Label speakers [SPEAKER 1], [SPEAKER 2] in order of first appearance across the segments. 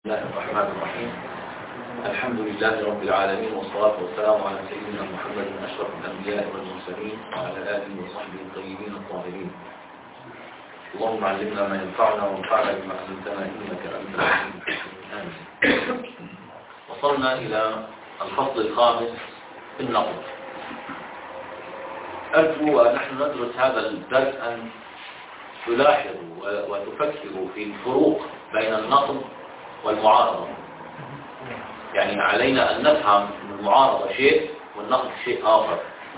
[SPEAKER 1] بسم الله الرحمن الرحيم. الحمد لله رب العالمين، والصلاة والسلام على سيدنا محمد أشرف الأنبياء والمرسلين وعلى آله وصحبه الطيبين الطاهرين. اللهم علمنا ما ينفعنا وانفعنا بما علمتنا إنك أنت العليم الحكيم. وصلنا إلى الفصل الخامس في النقد. أرجو ونحن ندرس هذا الدرس أن تلاحظوا وتفكروا في الفروق بين النقد والمعارضة. يعني علينا أن نفهم أن المعارضة شيء والنقد شيء آخر.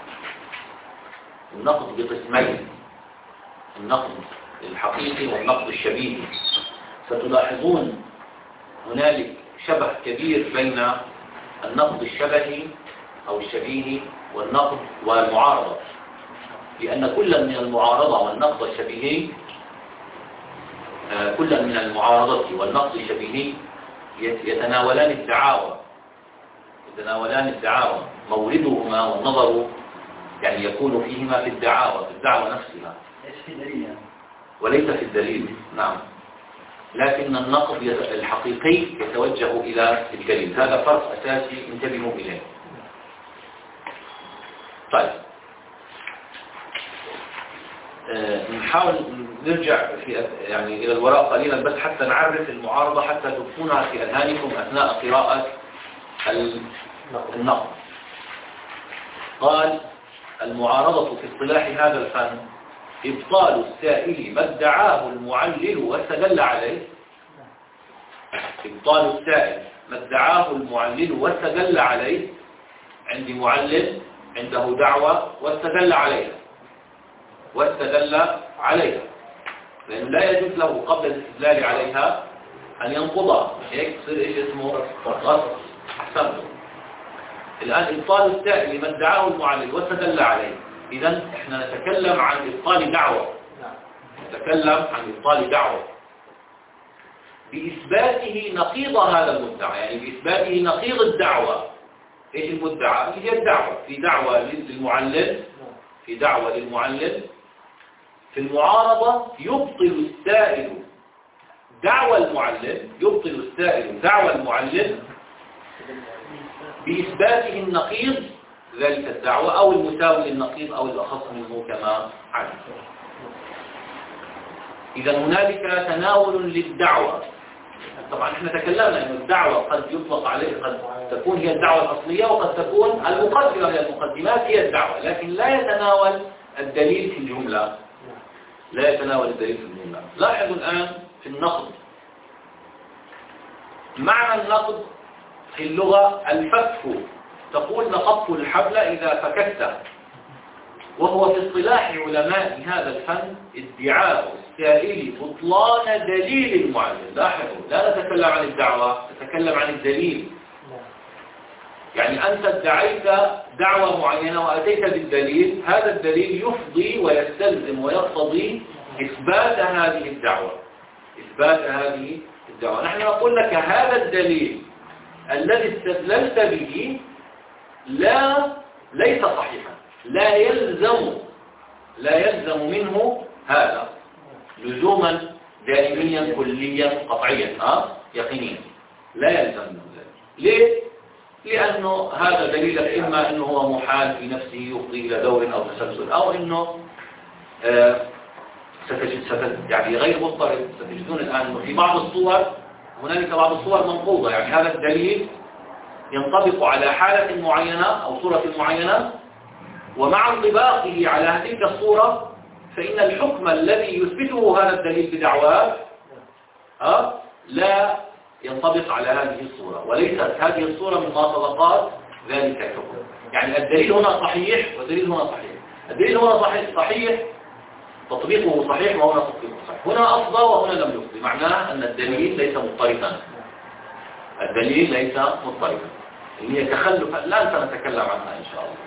[SPEAKER 1] النقد بقسمين: النقد الحقيقي والنقد الشبيهي. ستلاحظون هنالك شبه كبير بين النقد الشبهي أو الشبيهي والنقد والمعارضة، لأن كل من المعارضة والنقد الشبيهي كل من المعارضة والنقد الشبيهي يتناولان الدعاوى موردهما والنظر يعني يكون فيهما في الدعوة نفسها وليس في الدليل. نعم، لكن النقد الحقيقي يتوجه إلى الدليل. هذا فرق أساسي انتبهوا إليه. طيب، نحاول نرجع إلى الوراء قليلا بس حتى نعرف المعارضة، حتى تكونها في أذهانكم أثناء قراءة النقد. قال: المعارضة في اصطلاح هذا الفن إبطال السائل ما ادعاه المعلل واستدل عليه. إبطال السائل ما ادعاه المعلل واستدل عليه. عندي معلل عنده دعوة واستدل لأنه لا يجوز له قبل الاستدلال عليها أن ينقضها. هيك تصير إيش اسمه؟ غصب. أحسنتم. الآن إبطال السائل من ادعاه المعلل واستدل عليه. إذن إحنا نتكلم عن إبطال دعوة، بإثباته نقيض هذا المدعى، يعني بإثباته نقيض الدعوة. إيش المدعى؟ هي الدعوة. في دعوة للمعلل. في المعارضة يبطل السائل دعوى المعلل بإثباته النقيض ذلك الدعوة أو المساوي للنقيض أو الأخص منه كما علم. إذا هنالك تناول للدعوة. طبعا احنا تكلمنا أن الدعوة قد يطلق عليه، قد تكون هي الدعوة الأصلية وقد تكون المقدمة من المقدمات هي الدعوة، لكن لا يتناول الدليل في الجملة. لاحظوا الآن في النقد. معنى النقد في اللغة الفك. تقول: نقضت الحبل إذا فككته. وهو في اصطلاح علماء هذا الفن ادعاء السائل بطلان دليل المعلل. لاحظوا، لا نتكلم عن الدعوة، نتكلم عن الدليل. يعني أنت ادعيت دعوة معينة وأتيت بالدليل، هذا الدليل يفضي ويستلزم ويقتضي إثبات هذه الدعوة. نحن نقول لك هذا الدليل الذي استدللت به ليس صحيحا، لا يلزم منه هذا لزوما دائميا كليا قطعيا يقينيا. لا يلزم منه ذلك. ليه؟ لأنه هذا دليل إما أنه هو محال في نفسه يفضي إلى دور أو تسلسل، أو أنه يعني غير مضطرد. ستجدون الآن أنه في بعض الصور هنالك بعض الصور منقوضة، يعني هذا الدليل ينطبق على حالة معينة أو صورة معينة، ومع انطباقه على تلك الصورة فإن الحكم الذي يثبته هذا الدليل بدعواه لا ينطبق على هذه الصورة، وليست هذه الصورة من مطابقات ذلك الحكم. يعني الدليل هنا صحيح والدليل هنا صحيح. الدليل هنا صحيح تطبيقه صحيح وهنا تطبيقه صحيح. هنا أفضى وهنا لم يفضي، معناه أن الدليل ليس مضطردا. اللي هي تخلف لا سنتكلم عنها إن شاء الله.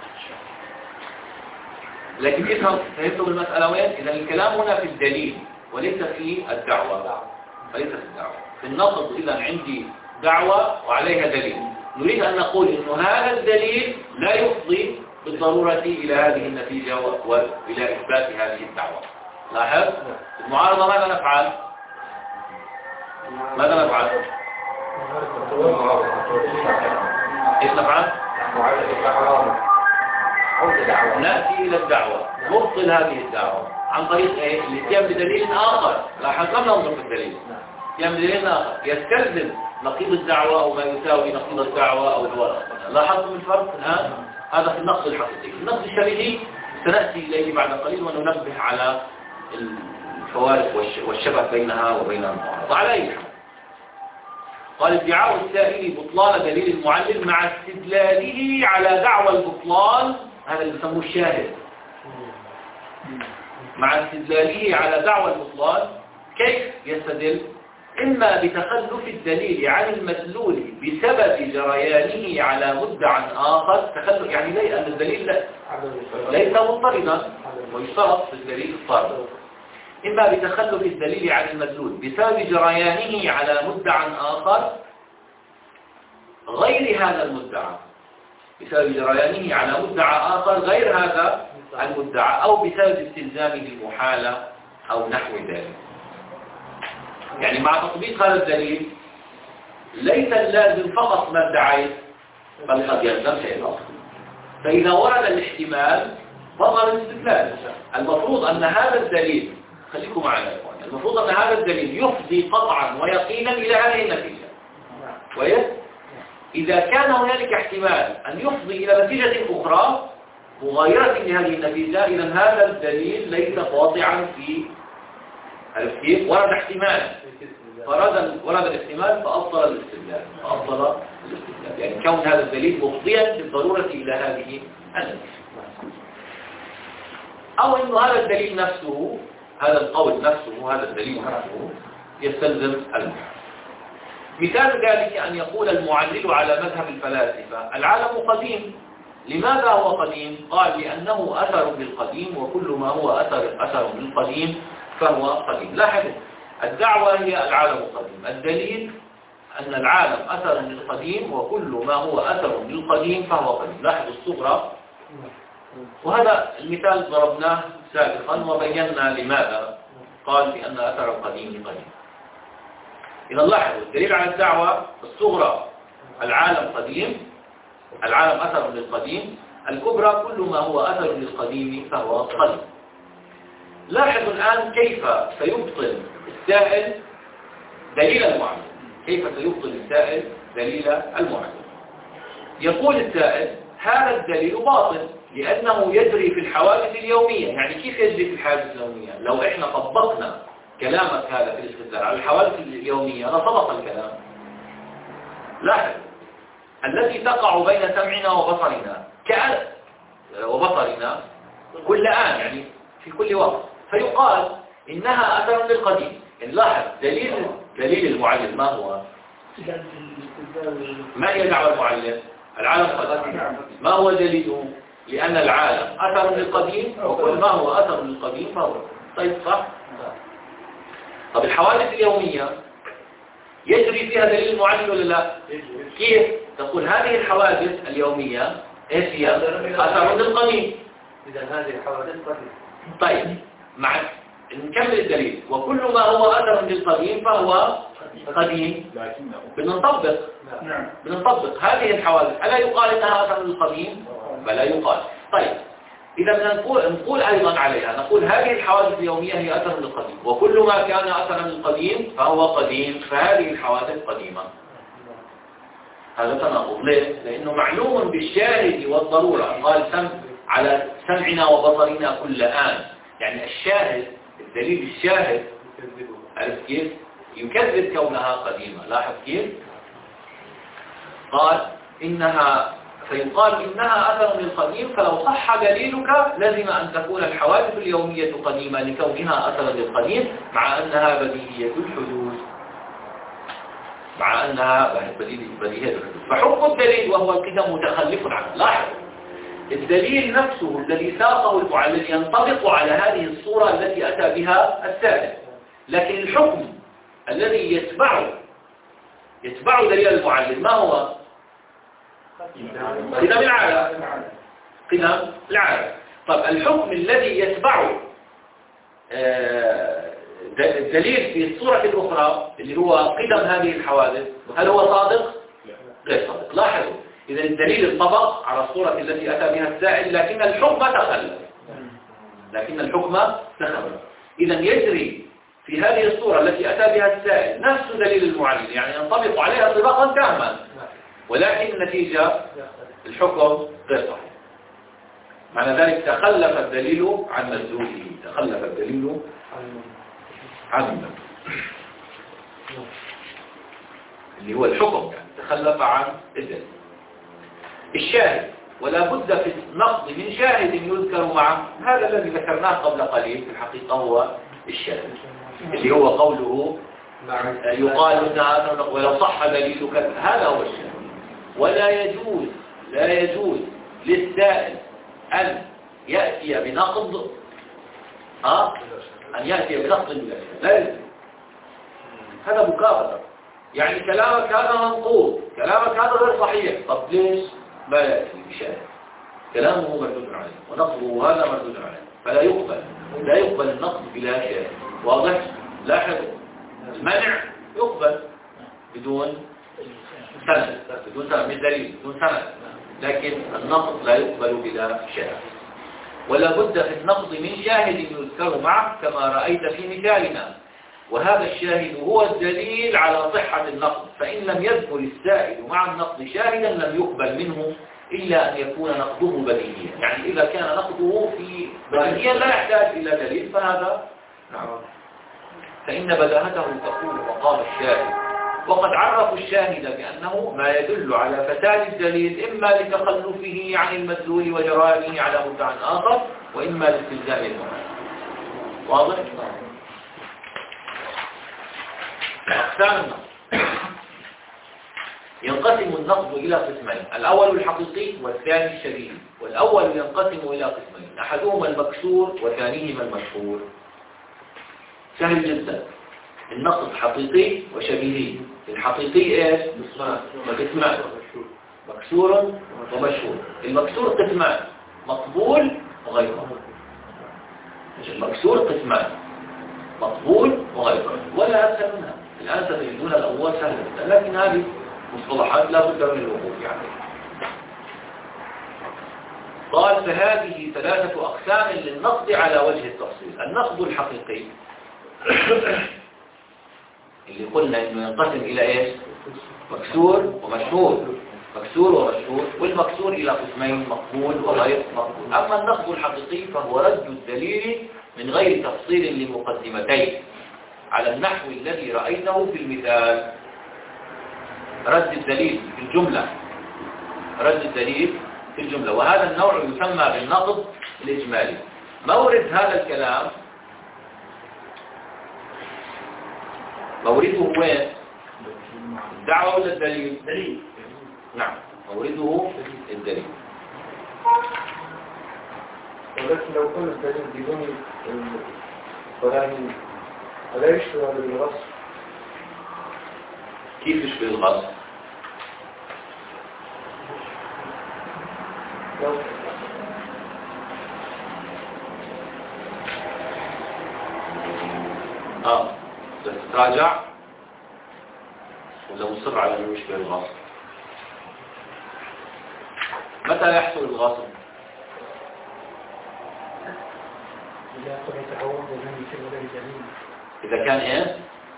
[SPEAKER 1] لكن فهمتم المسألة وين؟ إذا الكلام هنا في الدليل وليس في الدعوة. في النقد إذا عندي دعوة وعليها دليل، نريد أن نقول إنه هذا الدليل لا يفضي بالضرورة إلى هذه النتيجة وإلى إثبات هذه الدعوة. لاحظ المعارضة ماذا نفعل؟ ايش نفعل؟ نأتي إلى الدعوة نبطل هذه الدعوة عن طريق ايه؟ الاتيان بدليل آخر. لاحظ لم ننظر في الدليل، اتيان بدليل آخر يستلزم نقيض الدعوة أو ما يساوي نقيض الدعوة أو الورق. لاحظتم الفرق الآن؟ هذا في النقد الحقيقي. النقد الشبهي سنأتي إليه بعد قليل وننبه على الفوارق والشبه بينها وبين المعارضة. على أي حال قال ادعاء السائل بطلان دليل المعلل مع استدلاله على دعوى البطلان، هذا اللي بيسموه الشاهد، مع استدلاله على دعوى البطلان. كيف يستدل؟ إما بتخلف الدليل عن المدلول بسبب جريانه على مدعى آخر. تخلف يعني ليه؟ أن الدليل ليس مضطردا ويشترط في الدليل الطارد. إما بتخلف الدليل عن المدلول بسبب جريانه على مدعى آخر غير هذا المدعى، بسبب جريانه على مدعى آخر غير هذا المدعى، أو بسبب استلزامه المحالة أو نحو ذلك. يعني مع تطبيق هذا الدليل ليس اللازم فقط ما ادعيت، بل قد يلزم شيء آخر. فإذا ورد الاحتمال بطل الاستدلال. المفروض أن هذا الدليل، خليكم معنا يا إخوان، المفروض أن هذا الدليل يفضي قطعا ويقينا إلى هذه النتيجة. كويس؟ إذا كان هنالك احتمال أن يفضي إلى نتيجة أخرى مغايرة لهذه النتيجة، إذا هذا الدليل ليس قاطعا في الكيف. ورد احتمال ورد الاحتمال فأبطل الاستدلال، يعني كون هذا الدليل مفضيا بالضرورة إلى هذه النتيجة. أو أن هذا الدليل نفسه، هذا القول نفسه، هذا الدليل نفسه يستلزم المحال. مثال ذلك أن يقول المعلل على مذهب الفلاسفة العالم قديم. لماذا هو قديم؟ قال لأنه أثر بالقديم، وكل ما هو أثر بالقديم فهو قديم. لاحظوا الدعوة هي العالم قديم، الدليل أن العالم أثر للقديم، وكل ما هو أثر للقديم فهو قديم. لاحظوا الصغرى. وهذا المثال ضربناه سابقا وبينا لماذا قال بأن أثر القديم قديم. إذا لاحظوا الدليل على الدعوة الصغرى العالم قديم، العالم أثر للقديم، الكبرى كل ما هو أثر للقديم فهو قديم. لاحظوا الآن كيف سيبطل السائل دليل المعلل. كيف سيبطل السائل دليل المعلل؟ يقول السائل هذا الدليل باطل لأنه يجري في الحوادث اليومية. يعني كيف يجري في الحوادث اليومية؟ لو إحنا طبقنا كلامك هذا في الاستدلال على الحوادث اليومية لصدق الكلام. لاحظ التي تقع بين سمعنا وبصرنا كل آن، يعني في كل وقت، فيقال إنها أثر للقديم. لاحظ دليل المعلل ما هو؟ ما هي دعوة المعلل؟ العالم قديم. ما هو دليله؟ لأن العالم أثر للقديم، وكل ما هو أثر للقديم فهو. طيب صح؟ طب الحوادث اليومية يجري فيها دليل المعلل ولا لا؟ كيف؟ تقول هذه الحوادث اليومية ايش هي؟ أثر للقديم. إذا هذه الحوادث قديم. طيب نكمل الدليل. وكل ما هو أثر للقديم فهو قديم. بنطبق هذه الحوادث. ألا يقال إنها أثر للقديم؟ بلا يقال. طيب إذا نقول أيضا عليها، نقول هذه الحوادث اليومية هي أثر للقديم، وكل ما كان أثرا للقديم فهو قديم، فهذه الحوادث قديمة. هذا تناقض. ليه؟ لأنه معلوم بالشاهد والضرورة. قال على سمعنا وبصرنا كل آن، يعني الشاهد، الدليل الشاهد، عرفت كيف؟ يكذب كونها قديمة. لاحظ كيف؟ قال فيقال إنها أثر للقديم، فلو صح دليلك لزم أن تكون الحوادث اليومية قديمة لكونها أثر للقديم، مع أنها بديهية الحدوث. فحكم الدليل وهو القدم متخلف عنه. لاحظ الدليل نفسه الذي ساقه المعلل ينطبق على هذه الصورة التي أتى بها السائل، لكن الحكم الذي يتبع دليل المعلل ما هو؟ قدم العالم. طب الحكم الذي يتبع الدليل في الصورة الأخرى اللي هو قدم هذه الحوادث هل هو صادق؟ غير صادق. لاحظوا إذا الدليل انطبق على الصورة التي أتى بها السائل لكن الحكم تخلف. إذا يجري في هذه الصورة التي أتى بها السائل نفس دليل المعلل، يعني ينطبق عليها طبقا تاما، ولكن النتيجة الحكم غير صحيح. معنى ذلك تخلف الدليل عن مدلوله، تخلف الدليل عن المدلول اللي هو الحكم، يعني تخلف عن الدليل. الشاهد ولا بد في النقض من شاهد يذكر معه، هذا الذي ذكرناه قبل قليل في الحقيقة هو الشاهد اللي هو قوله يقال لنا ولو صح دليلك، هذا هو الشاهد. ولا يجوز للسائل أن يأتي بنقض بلا شيء، لا يجوز. هذا مكابرة، يعني كلامك هذا منقوض، كلامك هذا غير صحيح، طب ليش ما يأتي بشاهد؟ كلامه مردود عليه ونقضه هذا مردود عليه، فلا يقبل النقض بلا شاهد. واضح؟ لاحظوا المنع يقبل بدون سند، مش دليل، بدون سند، لكن النقض لا يقبل بلا شاهد. ولا بد في النقض من شاهد يذكر معه كما رأيت في مثالنا، وهذا الشاهد هو الدليل على صحة النقض، فإن لم يذكر السائل مع النقض شاهدا لم يقبل منه إلا أن يكون نقضه بديهيا، يعني إذا كان نقضه في بديهيا لا يحتاج إلى دليل فهذا فإن بداهته تقول وقال الشاهد. وقد عرفوا الشاهد بأنه ما يدل على فساد الدليل إما لتخلفه عن المدلول وجرائه على مدعى آخر، وإما لاستلزام المعنى. واضح؟ أقسام النقض. ينقسم النقض إلى قسمين، الأول الحقيقي والثاني الشبيه. والأول ينقسم إلى قسمين، أحدهما المكسور وثانيهما المشهور. سهل جدا، النقض حقيقي وشبيهي. الحقيقي ايش؟ قسمان، مكسور ومشهور. المكسور قسمان، مقبول وغير مقبول. المكسور قسمان، مقبول وغير مقبول، ولا أسهل منها. الآن ستجدون الأول سهل جدا، لكن هذه مصطلحات لا بد من الوقوف يعني. قال فهذه ثلاثة أقسام للنقض على وجه التفصيل. النقض الحقيقي اللي قلنا انه ينقسم الى ايش؟ مكسور ومشهور، مكسور ومشهور، والمكسور الى قسمين، مقبول وغير مقبول. اما النقض الحقيقي فهو رد الدليل من غير تفصيل لمقدمتين على النحو الذي رأيته في المثال. رد الدليل في الجملة، رد الدليل في الجملة، وهذا النوع يسمى بالنقض الإجمالي. مورد هذا الكلام مورده وين؟ الدعوة ولا الدليل؟ الدليل. نعم، مورده الدليل.
[SPEAKER 2] ولكن لو كان الدليل بدون البراهين ألا يشبه بالغصب؟
[SPEAKER 1] كيف يشبه الغصب؟ تتراجع ولا مصر على أنه يشبه الغصب؟ متى يحصل الغصب؟ إذا كان إيه؟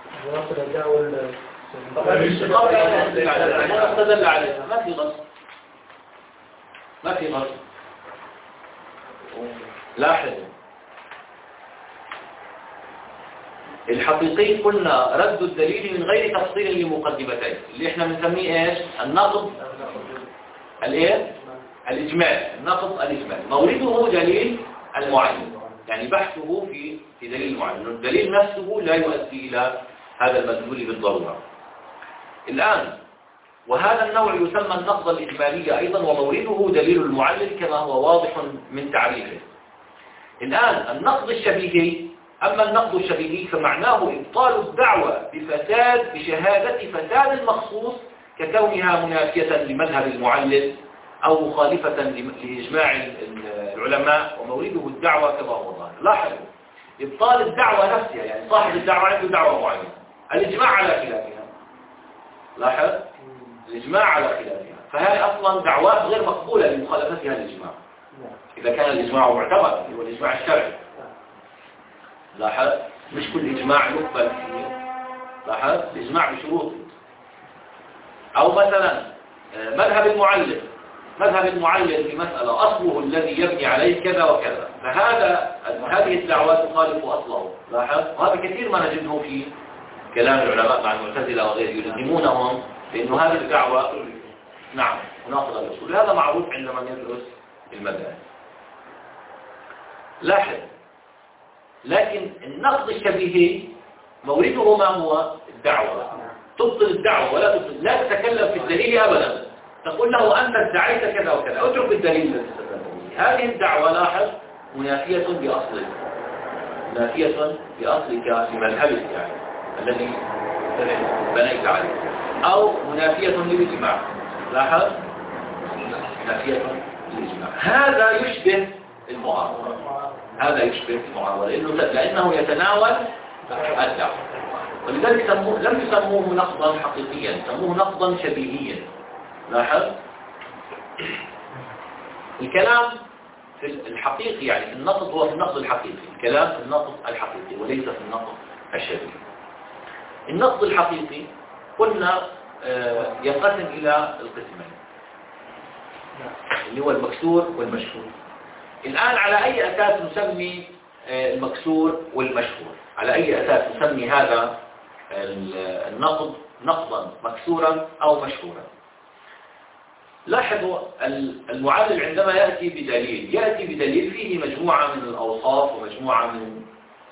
[SPEAKER 1] ما استدل عليه، ما في غصب، ما في غصب. لاحظوا الحقيقي قلنا رد الدليل من غير تفصيل لمقدمتين، اللي احنا بنسميه ايش؟ النقض الايه؟ الاجمال. النقض الاجمال مورده دليل المعين، يعني بحثه في دليل معين، الدليل نفسه لا يؤدي الى هذا المدلول بالضروره. الان وهذا النوع يسمى النقض الاجمالي ايضا، ومورده دليل المعلل كما هو واضح من تعريفه. الان النقض الشبيهي، أما النقض الشبيهي فمعناه إبطال الدعوة بشهادة فساد المخصوص ككونها منافية لمذهب المعلل أو مخالفة لإجماع العلماء، ومورده الدعوة كما هو ظاهر. لاحظوا إبطال الدعوة نفسها، يعني صاحب الدعوة عنده دعوة معينة. الإجماع على خلافها، لاحظ الإجماع على خلافها، فهذه أصلا دعوات غير مقبولة لمخالفتها الإجماع إذا كان الإجماع معتبر، هو الإجماع الشرعي. لاحظ مش كل إجماع يقبل فيه، لاحظ الإجماع بشروط. أو مثلا مذهب المعلل في مسألة أصله الذي يبني عليه كذا وكذا، هذه الدعوة تخالف أصله. لاحظ وهذا كثير ما نجده في كلام العلماء مع المعتزلة وغيره، يلزمونهم بأنه هذه الدعوة نعم مناقضة للأصول. هذا معروف عندما ندرس المذاهب. لاحظ لكن النقض الشبيهي مورده ما هو؟ الدعوة. تبطل الدعوة ولا تبطل، لا تتكلم في الدليل أبدا، تقول له أنت ادعيت كذا وكذا، اترك الدليل الذي تتكلم به. هذه الدعوة لاحظ منافية بأصلك، منافية بأصلك لمذهبك يعني الذي بنيت عليه، أو منافية للإجماع. لاحظ منافية للإجماع. هذا يشبه المعارضة، لأنه يتناول الدعوة، ولذلك لم يسموه نقضا حقيقيا، سموه نقضا شبيهيا. لاحظ الكلام في الحقيقي، يعني النقض هو في النقض الحقيقي، الكلام في النقض الحقيقي وليس في النقض الشبيهي. النقض الحقيقي قلنا ينقسم إلى القسمين اللي هو المكسور والمشهور. الآن على أي أساس نسمي المكسور والمشهور؟ على أي أساس نسمي هذا النقض نقضا مكسورا أو مشهورا؟ لاحظوا المعلل عندما يأتي بدليل فيه مجموعة من الأوصاف ومجموعة من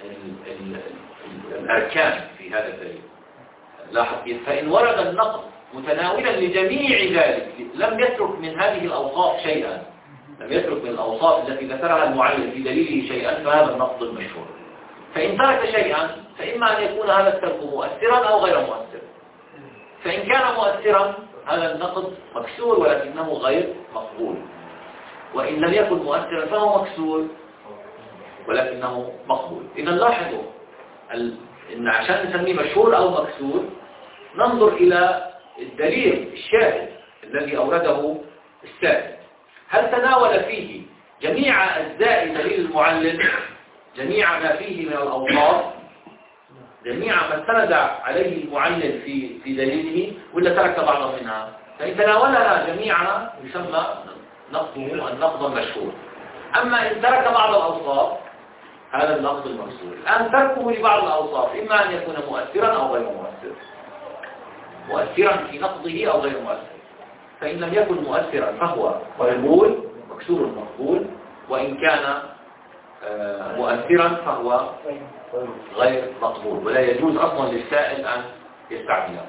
[SPEAKER 1] الأركان في هذا الدليل. لاحظ فإن ورد النقض متناولا لجميع ذلك، لم يترك من هذه الأوصاف شيئا، لم يترك من الأوصاف التي ذكرها المعلل في دليله شيئا، فهذا النقض المشهور. فإن ترك شيئا فإما أن يكون هذا الترك مؤثرا أو غير مؤثر. فإن كان مؤثرا هذا النقض مكسور ولكنه غير مقبول، وإن لم يكن مؤثرا فهو مكسور ولكنه مقبول. إذا لاحظوا إن عشان نسميه مشهور أو مكسور ننظر إلى الدليل الشاهد الذي أورده السائل، هل تناول فيه جميع أجزاء دليل المعلل، جميع ما فيه من الأوصاف، جميع ما استند عليه المعلل في دليله، ولا ترك بعضا منها؟ فإن تناولها جميعا يسمى نقضه النقض المشهور. أما إن ترك بعض الأوصاف هذا النقض المكسور. الآن تركه لبعض الأوصاف إما أن يكون مؤثرا أو غير مؤثر، مؤثرا في نقضه أو غير مؤثر. فإن لم يكن مؤثرا فهو مقبول، مكسور مقبول، وإن كان مؤثرا فهو غير مقبول، ولا يجوز أصلا للسائل أن يستعمله.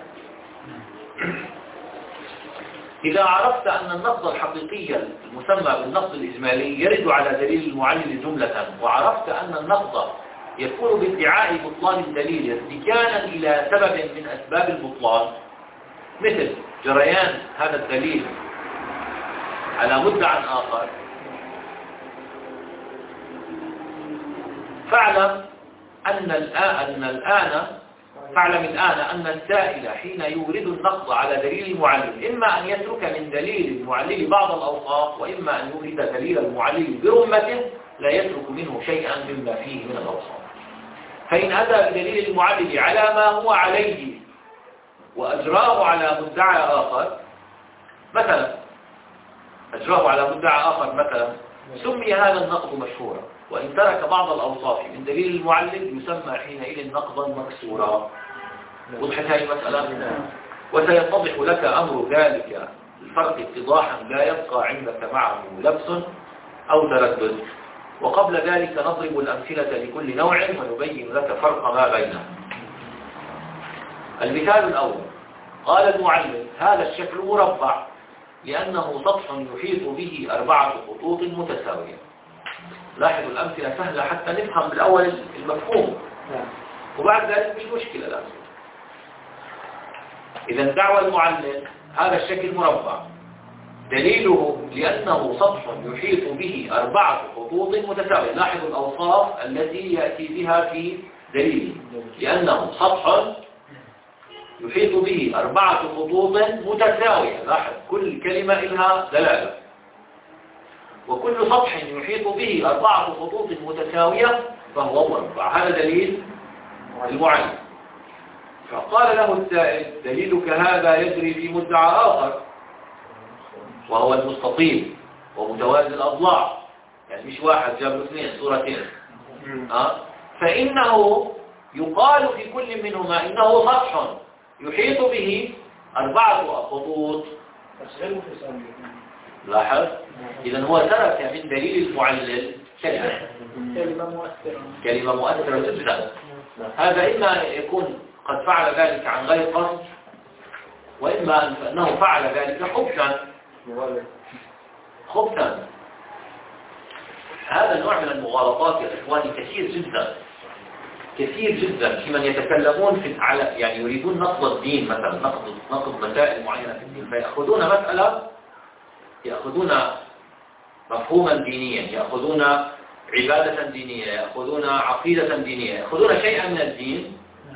[SPEAKER 1] إذا عرفت أن النقض الحقيقي المسمى بالنقض الإجمالي يرد على دليل المعلل جملة، وعرفت أن النقض يكون بادعاء بطلان الدليل اتكالا إلى سبب من أسباب البطلان، مثل جريان هذا الدليل على مدعى آخر، فاعلم الآن أن السائل حين يورد النقض على دليل المعلل إما أن يترك من دليل المعلل بعض الأوصاف، وإما أن يورد دليل المعلل برمته لا يترك منه شيئا مما فيه من الأوصاف. فإن أتى بدليل المعلل على ما هو عليه وأجراه على مدعى آخر مثلا، مثلا سمي هذا النقض مشهورا، وإن ترك بعض الأوصاف من دليل المعلل يسمى حينئذ نقضا مكسورا. وضحت هذه المسألة؟ وسيتضح لك أمر ذلك الفرق اتضاحا لا يبقى عندك معه لبس أو تردد. وقبل ذلك نضرب الأمثلة لكل نوع ونبين لك فرق ما بينهم. المثال الأول، قال المعلم هذا الشكل مربع لأنه سطح يحيط به 4 خطوط متساوية. لاحظوا الأمثلة سهلة حتى نفهم بالأول المفهوم، وبعد ذلك مش مشكلة الأمثلة. إذا دعوى المعلم هذا الشكل مربع دليله لأنه سطح يحيط به 4 خطوط متساوية. لاحظوا الأوصاف التي يأتي بها في دليله. لأنه سطح يحيط به 4 خطوط متساوية. لاحظ كل كلمة لها دلالة. وكل سطح يحيط به 4 خطوط متساوية فهو مربع. هذا دليل المعلم. فقال له السائل: دليلك هذا يجري في مدعى آخر وهو المستطيل ومتوازي الأضلاع. يعني مش واحد جاب له 2 صورتين. فإنه يقال في كل منهما إنه سطح يحيط به 4 خطوط. لاحظ. إذن هو ترك من دليل المعلل كلمة مؤثرة جدا. هذا إما يكون قد فعل ذلك عن غير قصد، وإما أنه فعل ذلك خبثا. هذا النوع من المغالطات يا إخواني كثير جدا في من يتكلمون يعني يريدون نقض الدين، مثلا نقض مسائل معينة في الدين، فيأخذون مسألة، يأخذون مفهوما دينيا، يأخذون عبادة دينية، يأخذون عقيدة دينية، يأخذون شيئا من الدين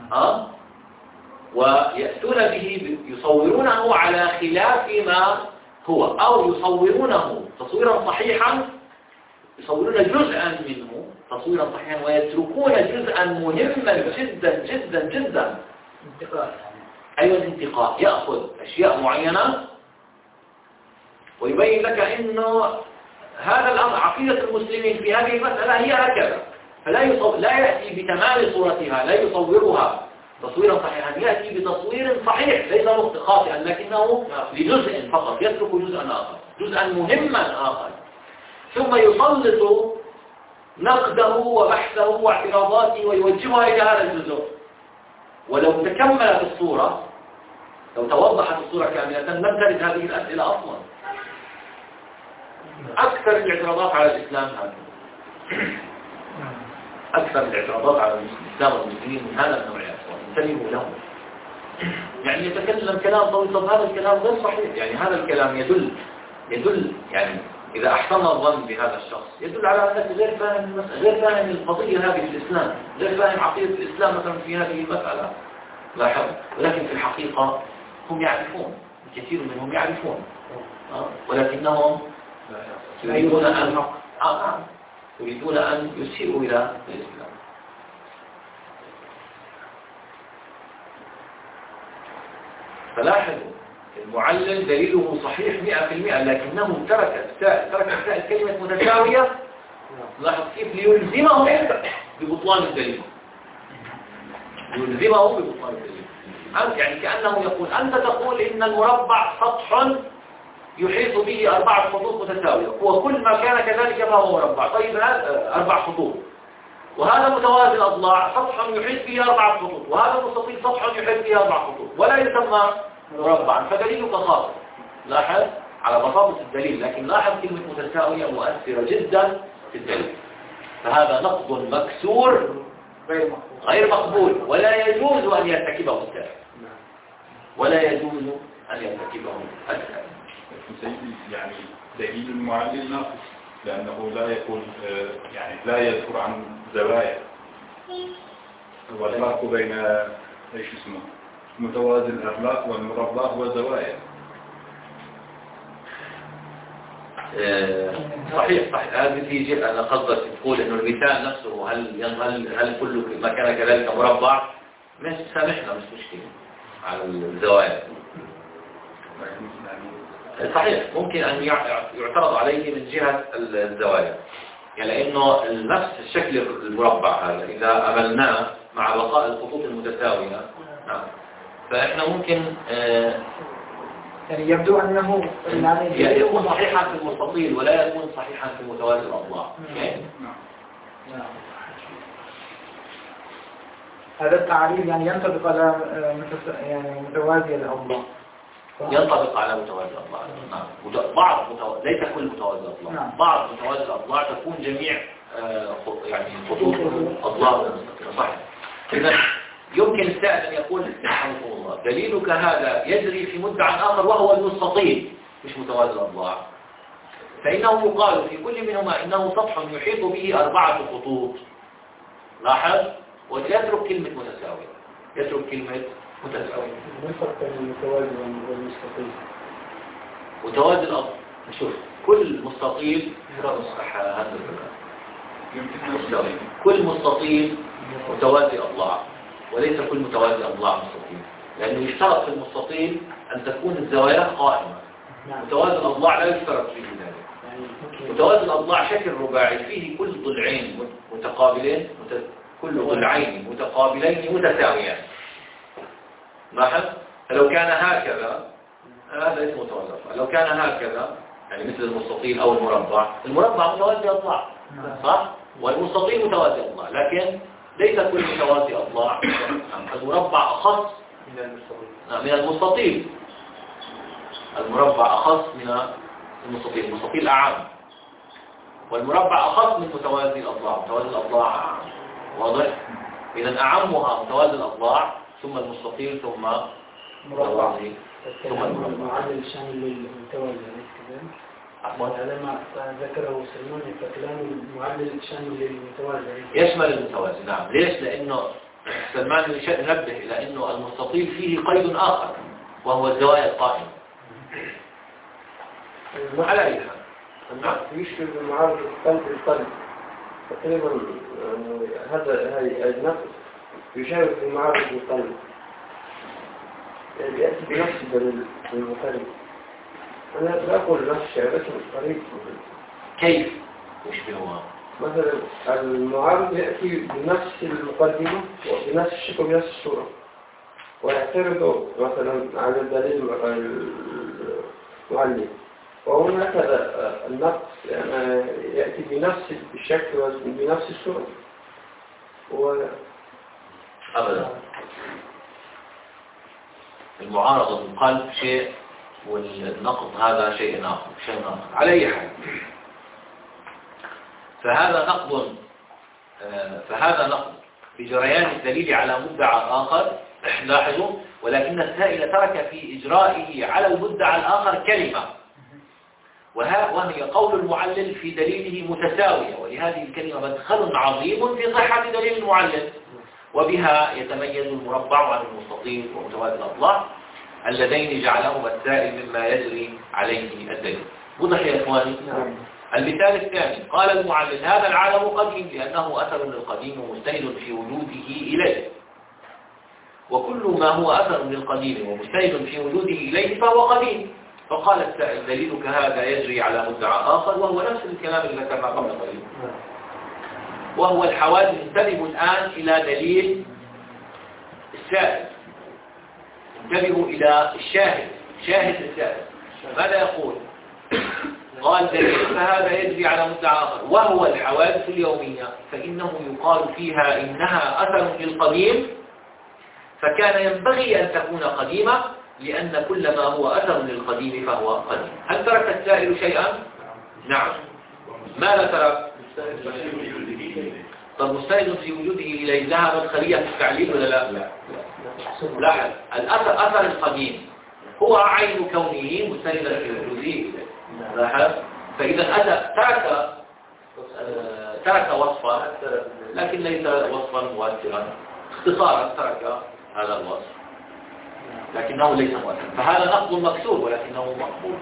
[SPEAKER 1] ويأتون به يصورونه على خلاف ما هو، أو يصورونه تصويرا صحيحا، يصورون جزءا منه تصويرا صحيحا ويتركون جزءا مهما جدا جدا جدا. انتقاء. أيوة الانتقاء. يأخذ أشياء معينة ويبين لك إنه هذا الأمر عقيدة المسلمين في هذه المسألة هي هكذا، لا يأتي بتمام صورتها، لا يصورها تصويرا صحيحا، يأتي بتصوير صحيح ليس خاطئا لكنه لجزء فقط، يترك جزءا آخر، جزءا مهما آخر، ثم يسلط نقده وبحثه واعتراضاته ويوجهها إلى هذا الجزء. ولو تكملت الصورة، لو توضحت الصورة كاملة لم ترد هذه الأسئلة أصلا. أكثر الاعتراضات على الإسلام هذا، أكثر الاعتراضات على الإسلام والمسلمين من هذا النوع، انتبهوا له. يعني يتكلم كلام طويل، طب هذا الكلام غير صحيح. يعني هذا الكلام يدل يعني إذا أحسن الظن بهذا الشخص يدل على أنك غير فاهم القضية هذه في الإسلام، غير فاهم عقيدة الإسلام مثلا في هذه المسألة. لاحظ. ولكن في الحقيقة هم يعرفون، كثير منهم يعرفون، ولكنهم يريدون أن يسيئوا إلى الإسلام. فلاحظوا المعلل دليله صحيح 100%، لكنه ترك السائل كلمة متساوية. لاحظ كيف ليلزمه ببطلان الدليل، يعني كأنه يقول أنت تقول إن المربع سطح يحيط به 4 خطوط متساوية، وكل ما كان كذلك فهو مربع. طيب هذا 4 خطوط، وهذا متوازي الأضلاع سطح يحيط به 4 خطوط، وهذا مستطيل سطح يحيط به 4 خطوط، ولا يسمى مربعا، فدليلك خاطئ. لاحظ على بساطة الدليل، لكن لاحظ كلمة متساوية مؤثرة جدا في الدليل. فهذا نقض مكسور غير مقبول، ولا يجوز أن يرتكبه السائل، ولا يجوز أن يرتكبه السائل.
[SPEAKER 3] يعني دليل المعلل ناقص، لأنه لا يقول يعني لا يذكر عن زوايا، والفرق بين ايش اسمه متوازي الأضلاع والمربع هو زوايا.
[SPEAKER 1] صحيح. هذه تيجي أنا قصدك تقول إنه المثال نفسه هل كل ما كان كذلك مربع؟ مش سامحنا، مش مشكلة على الزوايا. صحيح ممكن أن يعترض عليه من جهة الزوايا، يعني لأنه نفس الشكل المربع هذا إذا أملناه مع بقاء الخطوط المتساوية، فإحنا ممكن
[SPEAKER 4] يعني يبدو أنه
[SPEAKER 1] يكون صحيحا في المستطيل ولا يكون صحيحا في متوازي الأضلاع.
[SPEAKER 4] هذا التعريف يعني ينطبق على متوازي الأضلاع،
[SPEAKER 1] ينطبق على متوازي الأضلاع. نعم. ليس كل متوازي الأضلاع. بعض متوازي الأضلاع تكون جميع يعني خطوط أضلاع صحيح. إذا يمكن السائل أن يقول رحمه الله دليلك هذا يجري في مدعى آخر وهو المستطيل. مش متوازي الأضلاع، فإنه يقال في كل منهما إنه سطح يحيط به 4 خطوط. لاحظ، ويترك كلمة متساوية، يترك كلمة متساوية.
[SPEAKER 2] ما الفرق بين المتوازي والمستطيل؟
[SPEAKER 1] متوازي الأضلاع، شوف كل مستطيل هذا كل مستطيل متوازي أضلاع، وليس كل متوازي أضلاع مستطيل، لأنه يشترط في المستطيل أن تكون الزوايا قائمة. متوازي الأضلاع لا يشترط فيه ذلك. متوازي الأضلاع شكل رباعي فيه كل ضلعين متقابلين، كل ضلعين متقابلين متساويان. لاحظ، فلو كان هكذا هذا اسمه متوازي. لو كان هكذا يعني مثل المستطيل أو المربع متوازي أضلاع، صح؟ والمستطيل متوازي أضلاع، لكن ليس كل متوازي أضلاع. المربع أخص من المستطيل. المربع أخص من المستطيل، المستطيل أعم، والمربع أخص من متوازي الأضلاع. متوازي الأضلاع أعم، واضح؟ إذا أعمها متوازي الأضلاع، ثم المستطيل، ثم متوازي، ثم المربع.
[SPEAKER 2] المعادل الشامل للمتوازي كذلك. على ما ذكره سلمان، فكلام المعادل الشامل للمتوازي
[SPEAKER 1] يشمل المتوازي. نعم. ليش؟ لأنه سلمان ينبه إلى أنه المستطيل فيه قيد آخر وهو الزوايا القائمة. على أي حال
[SPEAKER 2] النقص يشبه بمعارض القلب تقريبا. هذا النقص يشابه بمعارض القلب، يعني يأتي بنفس المقارب. أنا لا أقول نفس الشيء بس قريب.
[SPEAKER 1] كيف يشبهها؟
[SPEAKER 2] مثلا المعارض يأتي بنفس المقدمة وبنفس الشكل وبنفس الصورة، ويعترض مثلا على الدليل المعلم. وهناك النقص يعني يأتي بنفس الشكل وبنفس الصورة
[SPEAKER 1] أبدا. المعارضة بالقلب شيء، والنقض هذا شيء آخر. على أي حال، فهذا نقض بجريان الدليل على مدعى آخر. لاحظوا، ولكن السائل ترك في إجرائه على المدعى الآخر كلمة، وهي قول المعلل في دليله متساوية، ولهذه الكلمة مدخل عظيم في صحة دليل المعلل، وبها يتميز المربع عن المستطيل ومتوازي الأضلاع اللذين جعلهما السائل مما يجري عليه الدليل. وضح يا إخواني؟ المثال الثاني، قال المعلل: هذا العالم قديم لأنه أثر للقديم ومستند في وجوده إليه، وكل ما هو أثر للقديم ومستند في وجوده إليه فهو قديم. فقال السائل: دليلك هذا يجري على مدعى آخر، وهو نفس الكلام اللي ذكرناه قبل قليل، وهو الحوادث. انتبهوا الآن إلى دليل السائل، انتبهوا إلى شاهد السائل. ماذا يقول؟ قال: دليلك هذا يجري على مدعى آخر، وهو الحوادث اليومية، فإنه يقال فيها إنها أثر للقديم، فكان ينبغي أن تكون قديمة، لأن كل ما هو أثر للقديم فهو قديم. هل ترك السائل شيئا؟ نعم. ماذا ترك؟ طب مستند في وجوده إليه، لها مدخلية في التعليل ولا لا؟ لاحظ، أثر القديم هو عين كونه مستندا في وجوده إليه. لاحظ، فإذا ترك وصفا، لكن ليس وصفا مؤثرا، اختصارا ترك هذا الوصف لكنه ليس مؤثرا، فهذا نقض مكسور ولكنه مقبول.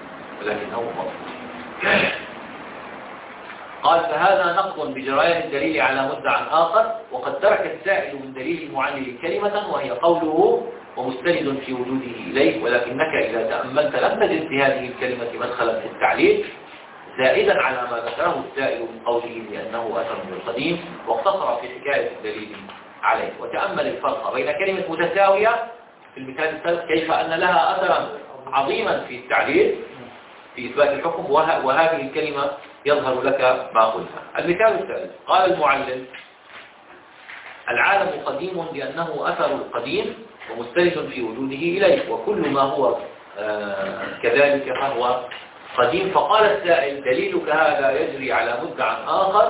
[SPEAKER 1] قال: فهذا نقض بجريان الدليل على مدعى آخر، وقد ترك السائل من دليل المعلل كلمة، وهي قوله: ومستند في وجوده إليه، ولكنك إذا تأملت لم تجد في هذه الكلمة مدخلا في التعليل زائدا على ما ذكره السائل من قوله لأنه أثر من القديم، واقتصر في حكاية الدليل عليه. وتأمل الفرق بين كلمة متساوية في المثال السابق، كيف أن لها أثرا عظيما في التعليل في إثبات الحكم، وهذه الكلمة يظهر لك ما قلتها. المثال الثالث، قال المعلم: العالم قديم لأنه أثر القديم ومستند في وجوده إليه، وكل ما هو كذلك فهو قديم. فقال السائل: دليلك هذا يجري على مدعى آخر،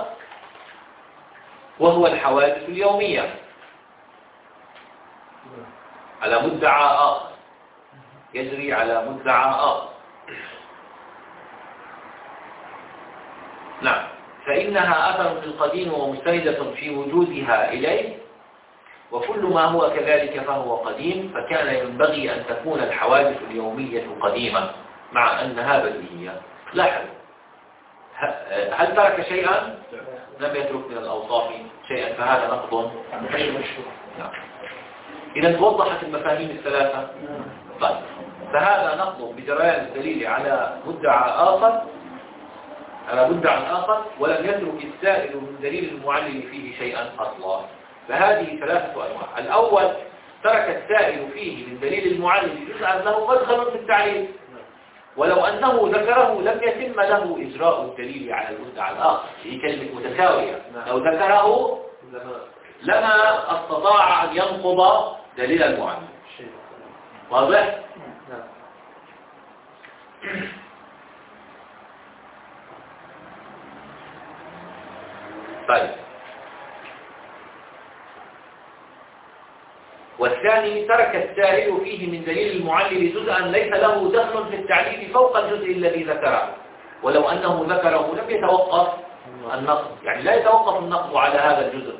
[SPEAKER 1] وهو الحوادث اليومية. على مدعى آخر، يجري على مدعى آخر. نعم. فإنها أثر في القديم ومستندة في وجودها إليه، وكل ما هو كذلك فهو قديم، فكان ينبغي أن تكون الحوادث اليومية قديمة مع أنها بديهية. لاحظ، هل ترك شيئا؟ لم يترك من الأوصاف شيئا، فهذا نقض. نعم. إذا توضحت المفاهيم الثلاثة. طيب، فهذا نقض بجريان الدليل على مدعى آخر، ولم يترك السائل من دليل المعلل فيه شيئا أصلا. فهذه ثلاثة أنواع. الأول، ترك السائل فيه من دليل المعلل جزءا له مدخل في التعليل، ولو أنه ذكره لم يتم له إجراء الدليل على المدعى الآخر. هي كلمة متساوية، لو ذكره لما استطاع أن ينقض دليل المعلل. واضح؟ طيب، والثاني، ترك السائل فيه من دليل المعلل جزءا ليس له دخل في التعليل فوق الجزء الذي ذكره، ولو أنه ذكره لم يتوقف النقض، يعني لا يتوقف النقض على هذا الجزء.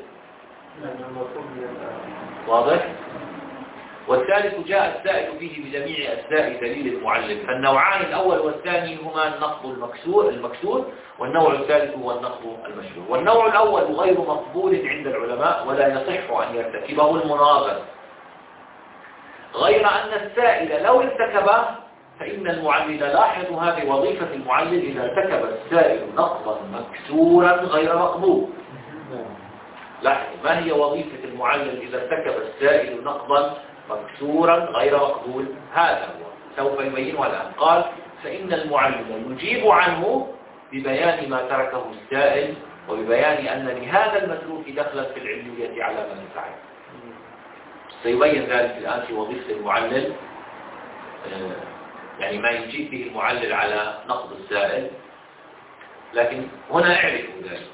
[SPEAKER 1] واضح؟ والثالث، جاء السائل فيه بجميع أجزاء دليل المعلل. فالنوعان الأول والثاني هما النقض المكسور، والنوع الثالث هو النقض المشهور. والنوع الأول غير مقبول عند العلماء ولا يصح أن يرتكبه المناظر، غير أن السائل لو ارتكبه فإن المعلل، لاحظ هذه وظيفة المعلل، إذا ارتكب السائل نقضا مكسورا غير مقبول. لاحظ ما هي وظيفة المعلل إذا ارتكب السائل نقضا مكسورا غير مقبول. هذا هو سوف يبينه الآن. قال: فإن المعلل يجيب عنه ببيان ما تركه السائل، وببيان أن لهذا المتروك دخلا في العلمية على من فعل. سيبين ذلك الآن في وظيفة المعلل، يعني ما يجيب به المعلل على نقض السائل، لكن هنا اعرفوا ذلك.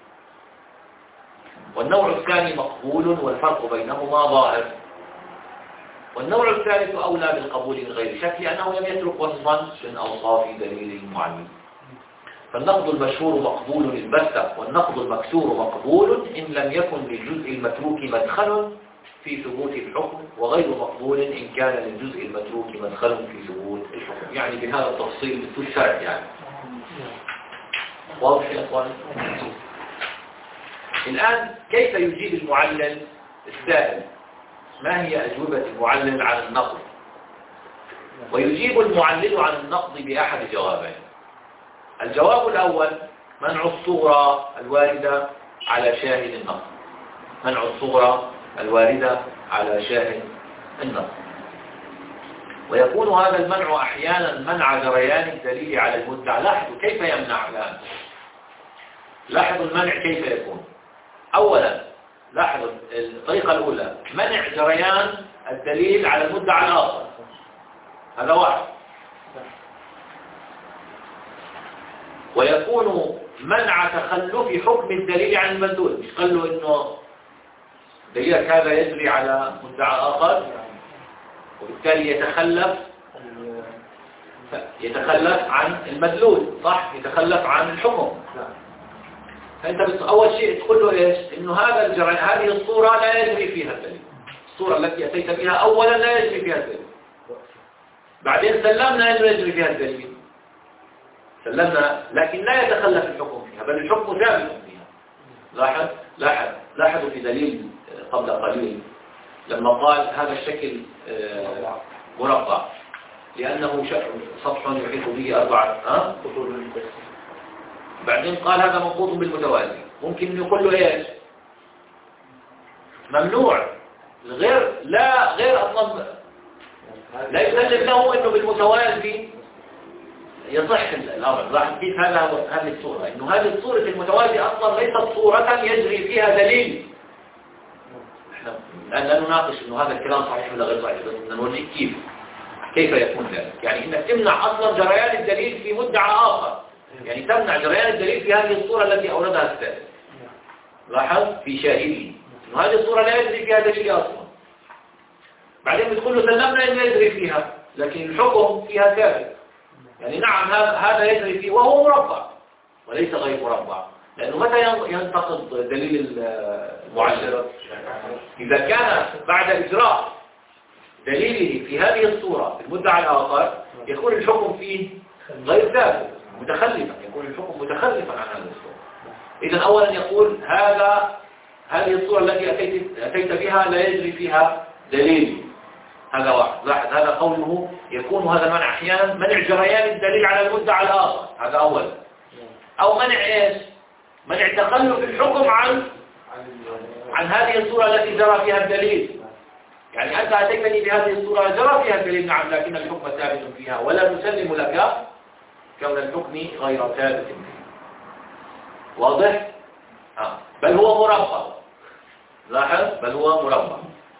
[SPEAKER 1] والنوع الثاني مقبول، والفرق بينهما ظاهر. والنوع الثالث أولى بالقبول من غير شك، لأنه لم يترك وصفا من أوصاف دليل المعلل. فالنقض المشهور مقبول البتة، والنقض المكسور مقبول إن لم يكن للجزء المتروك مدخل في ثبوت الحكم، وغير مقبول إن كان للجزء المتروك مدخل في ثبوت الحكم. يعني بهذا التفصيل مثل الشرع يعني. واضح يا أخواني؟ الآن كيف يجيب المعلل السائل؟ ما هي أجوبة المعلل عن النقض؟ ويجيب المعلل عن النقض بأحد جوابين. الجواب الأول: منع الصورة الواردة على شاهد النقض. منع الصورة الواردة على شاهد النقض. ويكون هذا المنع أحيانا منع جريان الدليل على المدعى. لاحظوا كيف يمنع الآن. لاحظوا المنع كيف يكون. أولا، لاحظوا الطريقة الأولى: منع جريان الدليل على المدعى الآخر. هذا واحد. ويكون منع تخلف حكم الدليل عن المدلول. مش قال له إنه دليلك هذا يجري على مدعى آخر، وبالتالي يتخلف عن المدلول، صح؟ يتخلف عن الحكم. فأنت أول شيء تقول له إيش؟ إنه هذه الصورة لا يجري فيها الدليل. الصورة التي أتيت بها أولا لا يجري فيها الدليل. بعدين سلمنا أنه يجري فيها الدليل، سلمنا، لكن لا يتخلف الحكم فيها، بل الحكم ثابت فيها. لاحظوا في دليل قبل قليل لما قال هذا الشكل مربع لأنه سطح يحيط به 4 خطوط. بعدين قال هذا منقوط بالمتوازي. ممكن يقول له ايش؟ ممنوع، غير اصلا لا يسلم له انه بالمتوازي يصح الامر. راح كيف هذه الصورة، انه هذه الصورة المتوازي اصلا ليست صورة يجري فيها دليل. احنا الان لا نناقش انه هذا الكلام صحيح ولا غير صحيح، بس بدنا نوريك كيف يكون ذلك. يعني انك تمنع اصلا جريان الدليل في مدعى اخر، يعني تمنع جريان الدليل في هذه الصورة التي اوردها السائل. لاحظ في شاهده انه هذه الصورة لا يجري فيها دليل اصلا. بعدين بتقول له سلمنا انه يجري فيها، لكن الحكم فيها ثابت. يعني نعم هذا يجري فيه وهو مربع، وليس غير مربع. لأنه متى ينتقض دليل المعلل؟ إذا كان بعد إجراء دليله في هذه الصورة في المدعى الآخر يكون الحكم فيه غير ثابت متخلفا، يكون الحكم متخلفا عن هذه الصورة. إذا أولا يقول هذه الصورة التي أتيت بها لا يجري فيها دليل. هذا واحد. لاحظ هذا قوله يكون هذا المنع أحيانا منع جريان الدليل على المدعى الآخر، هذا أولا. أو منع إيش؟ منع تخلف الحكم عن هذه الصورة التي جرى فيها الدليل. يعني أنت أتيتني بهذه الصورة جرى فيها الدليل، نعم، لكن الحكم ثابت فيها ولا نسلم لك كون الحكم غير ثابت فيها. واضح؟ بل هو مربع. لاحظ بل هو مربع.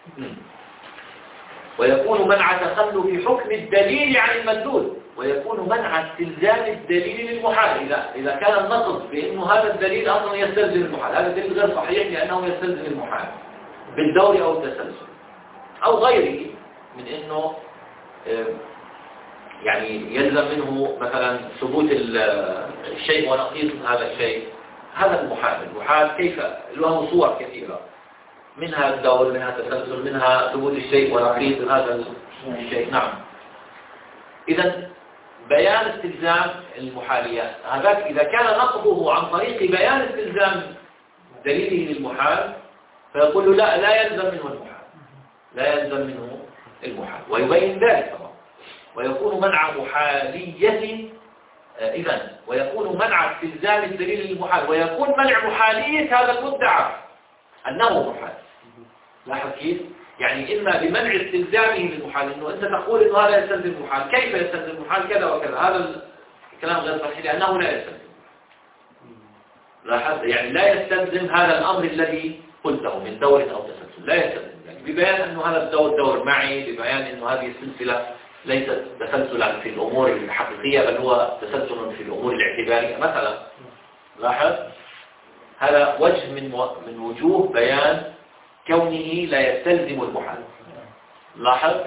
[SPEAKER 1] ويكون منع تخلف حكم الدليل عن المدلول، ويكون منع استلزام الدليل للمحال. إذا كان النقض بأنه هذا الدليل أصلا يستلزم المحال، هذا الدليل غير صحيح لأنه يستلزم المحال بالدور أو التسلسل أو غيره من أنه يعني يلزم منه مثلا ثبوت الشيء ونقيض هذا الشيء. هذا المحال كيف له صور كثيرة، منها الدور، منها التسلسل، منها ثبوت الشيء ونقيض هذا الشيء. نعم. إذا بيان استلزام المحاليات هذاك إذا كان نقضه عن طريق بيان استلزام دليله للمحال فيقول له لا يلزم منه المحال، لا يلزم منه المحال، ويبين ذلك طبعا. ويكون منع محالية ويكون منع استلزام الدليل للمحال، ويكون منع محالية هذا المدعى أنه محال. لاحظ كيف؟ يعني إما بمنع استلزامه للمحال، إنه أنت تقول إنه هذا يستلزم المحال، كيف يستلزم المحال كذا وكذا، هذا الكلام غير صحيح لأنه لا يستلزم. لاحظ يعني لا يستلزم هذا الأمر الذي قلته من دور أو تسلسل، لا يستلزم. يعني ببيان أنه هذا الدور دور معي، ببيان أنه هذه السلسلة ليست تسلسلا في الأمور الحقيقية بل هو تسلسل في الأمور الاعتبارية مثلا. لاحظ هذا وجه من وجوه بيان كونه لا يستلزم المحال. لاحظ.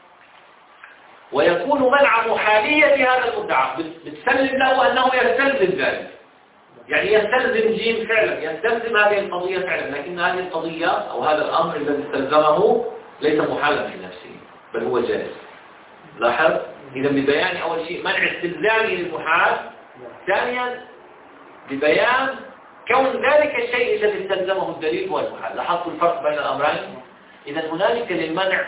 [SPEAKER 1] ويكون منع محالية هذا المدعى، بتسلم له أنه يستلزم ذلك، يعني يستلزم جيم فعلا، يستلزم هذه القضية فعلا، لكن هذه القضية أو هذا الأمر الذي استلزمه ليس محالا في نفسه بل هو جائز. لاحظ. إذا ببيان أول شيء منع استلزامه للمحال، ثانيا ببيان كون ذلك الشيء الذي استلزمه الدليل هو المحال. لاحظت الفرق بين الأمرين. إذا هنالك للمنع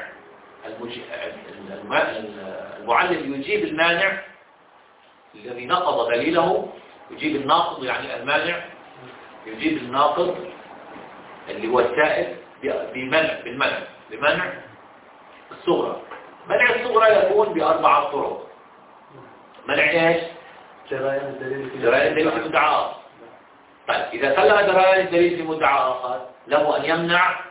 [SPEAKER 1] المعلل يجيب المانع الذي نقض دليله، يجيب الناقض يعني المانع يجيب الناقض اللي هو السائل بمنع الصغرى. منع الصغرى يكون بأربعة طرق. منع ايش؟ جريان الدليل في مدعى آخر. طيب إذا سلم جريان الدليل في مدعى آخر له أن يمنع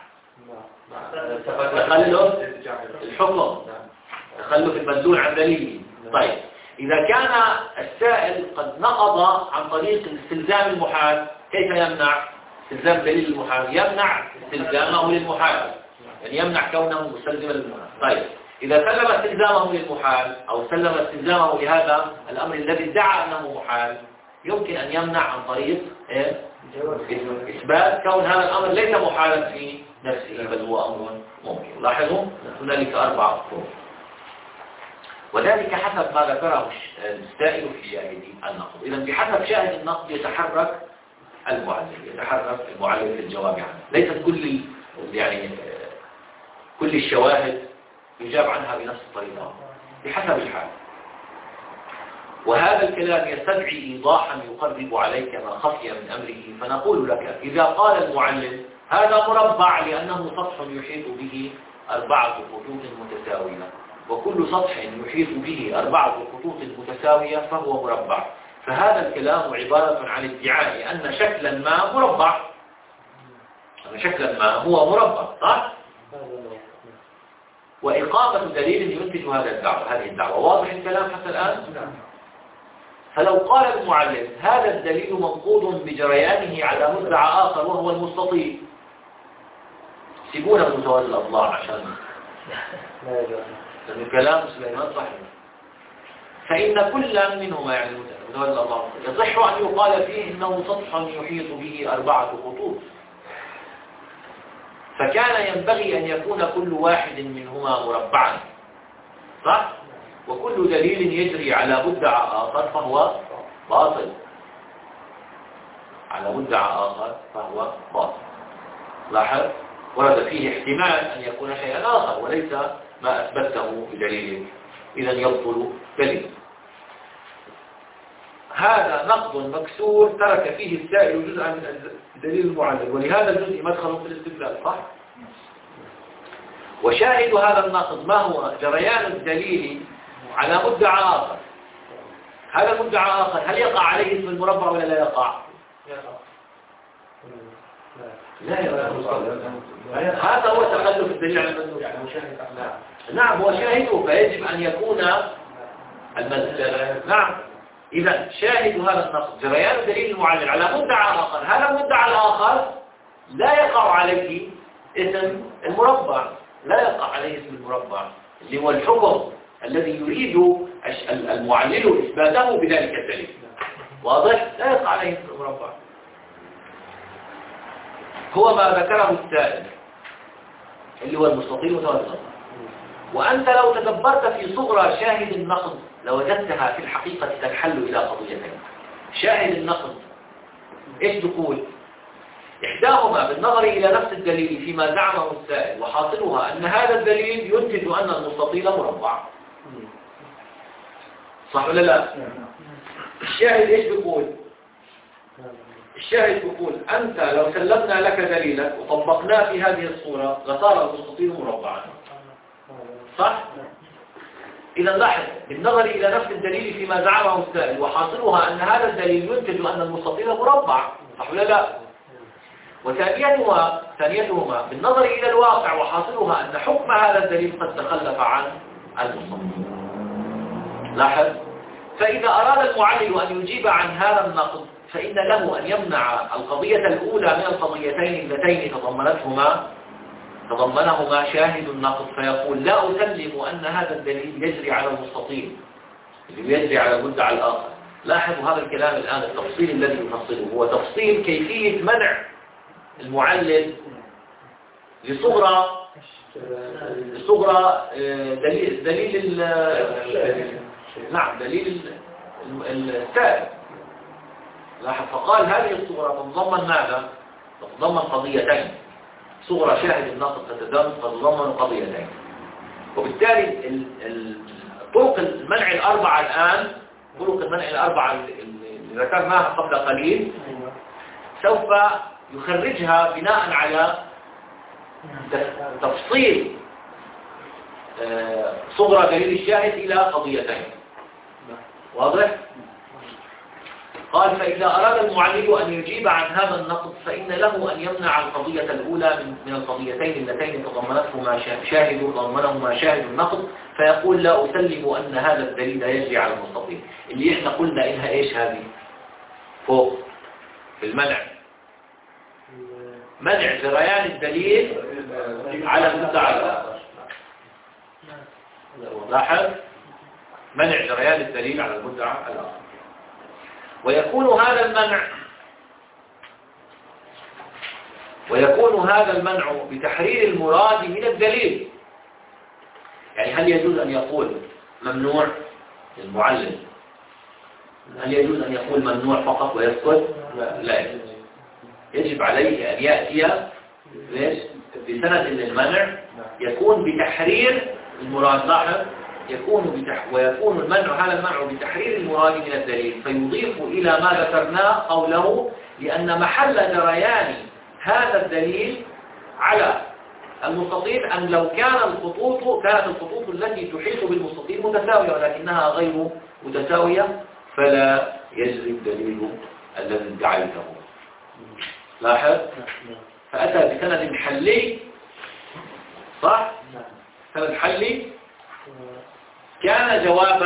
[SPEAKER 1] تخلف الحكم، تخلف المدلول عن دليله. طيب إذا كان السائل قد نقض عن طريق استلزام المحال، كيف يمنع استلزام دليل المحال؟ يمنع استلزامه للمحال، يعني يمنع كونه مستلزما للمحال. طيب إذا سلم استلزامه للمحال أو سلم استلزامه لهذا الأمر الذي ادعى أنه محال، يمكن أن يمنع عن طريق إثبات كون هذا الأمر ليس محالا في نفسه بل هو أمر ممكن. لاحظوا هنالك أربعة طرق، وذلك حسب ما ذكره السائل في شاهد النقض. إذا بحسب شاهد النقض يتحرك المعلل في الجواب عنه. ليست كل الشواهد يجاب عنها بنفس الطريقة، بحسب الحال. وهذا الكلام يستدعي إيضاحا يقرب عليك ما خفي من أمره، فنقول لك إذا قال المعلم هذا مربع لأنه سطح يحيط به 4 خطوط متساوية، وكل سطح يحيط به 4 خطوط متساوية فهو مربع، فهذا الكلام عبارة عن ادعاء أن شكلا ما مربع، هو مربع، صح؟ وإقامة دليل ينتج هذه الدعوة. واضح الكلام حتى الآن؟ فلو قال المعلم هذا الدليل منقوض بجريانه على مدعى آخر وهو المستطيل، سيبونا متوازي الأضلاع عشان لأن كلام سليمان صحيح. فإن كل منهما يعني متولى الله يصح أن يقال فيه إنه سطح يحيط به 4 خطوط، فكان ينبغي أن يكون كل واحد منهما مربعا، صح؟ وكل دليل يجري على مدعى آخر فهو باطل، على مدعى آخر فهو باطل. لاحظ ورد فيه احتمال أن يكون شيئا آخر وليس ما أثبته بدليل، إذا يبطل دليل. هذا نقض مكسور ترك فيه السائل جزءا من الدليل المعلل، ولهذا الجزء مدخل في الاستدلال، صح؟ وشاهد هذا النقض ما هو؟ جريان الدليل على مدعى آخر. هذا المدعى آخر هل يقع عليه اسم المربع ولا لا يقع؟ لا يقع. هذا هو تخلف الدليل على المدلول. نعم هو شاهده، فيجب أن يكون المدلول. نعم إذا شاهد هذا النقض جريان الدليل المعلل على مدعى آخر، هذا المدعى الآخر لا يقع عليه اسم المربع، لا يقع عليه اسم المربع اللي هو الحكم الذي يريد المعلل إثباته بذلك الدليل. واضح؟ لا يقع عليه اسم المربع. هو ما ذكره السائل اللي هو المستطيل متوسط. وأنت لو تدبرت في صغرى شاهد النقض لوجدتها في الحقيقة تنحل إلى قضيتين. شاهد النقض إيش تقول؟ إحداهما بالنظر إلى نفس الدليل فيما زعمه السائل، وحاصلها أن هذا الدليل ينتج أن المستطيل مربع، صح ولا لا؟ الشاهد إيش بيقول؟ الشاهد بيقول أنت لو سلمنا لك دليلك وطبقناه في هذه الصورة لصار المستطيل مربعا، صح؟ إذا لاحظ بالنظر إلى نفس الدليل فيما زعمه السائل وحاصلها أن هذا الدليل ينتج أن المستطيل مربع، صح ولا لا؟ وثانيتهما بالنظر إلى الواقع وحاصلها أن حكم هذا الدليل قد تخلف عن المستطيل. لاحظ، فإذا أراد المعلل أن يجيب عن هذا النقض فإن له أن يمنع القضية الأولى من القضيتين اللتين تضمنهما شاهد النقض، فيقول لا أسلم أن هذا الدليل يجري على المستطيل اللي يجري على المدعى الآخر. لاحظوا هذا الكلام الآن، التفصيل الذي يفصله هو تفصيل كيفية منع المعلل لصغرى دليل نعم دليل السائل. لاحظ فقال هذه الصغرى تتضمن ماذا؟ تتضمن قضيتين، صغرى شاهد النقض تتضمن قضيتين، وبالتالي طرق المنع الأربعة الآن، طرق المنع الأربعة اللي ذكرناها قبل قليل سوف يخرجها بناء على تفصيل صغرى دليل الشاهد إلى قضيتين. واضح؟ قال فإذا أراد المعلل أن يجيب عن هذا النقض فإن له أن يمنع القضية الأولى من القضيتين اللتين تضمنهما شاهد النقض، فيقول لا أسلم أن هذا الدليل يجري على المستطيل، اللي إحنا قلنا إنها إيش هذه فوق في المنع، منع جريان الدليل على المدعى الآخر. لاحظ، منع جريان الدليل على المدعى الآخر. ويكون هذا المنع بتحرير المراد من الدليل. يعني هل يجوز أن يقول ممنوع للمعلل؟ هل يجوز أن يقول ممنوع فقط ويسكت؟ لا يجوز. يجب عليه أن يأتي بسند للمنع يكون بتحرير المراد. لاحظ، ويكون هذا المنع بتحرير المراد من الدليل، فيضيف إلى ما ذكرناه قوله لأن محل جريان هذا الدليل على المستطيل أن لو كانت الخطوط التي تحيط بالمستطيل متساوية ولكنها غير متساوية فلا يجري الدليل الذي ادعيته. لاحظ، فأتى بسند حلي، صح؟ سند حلي كان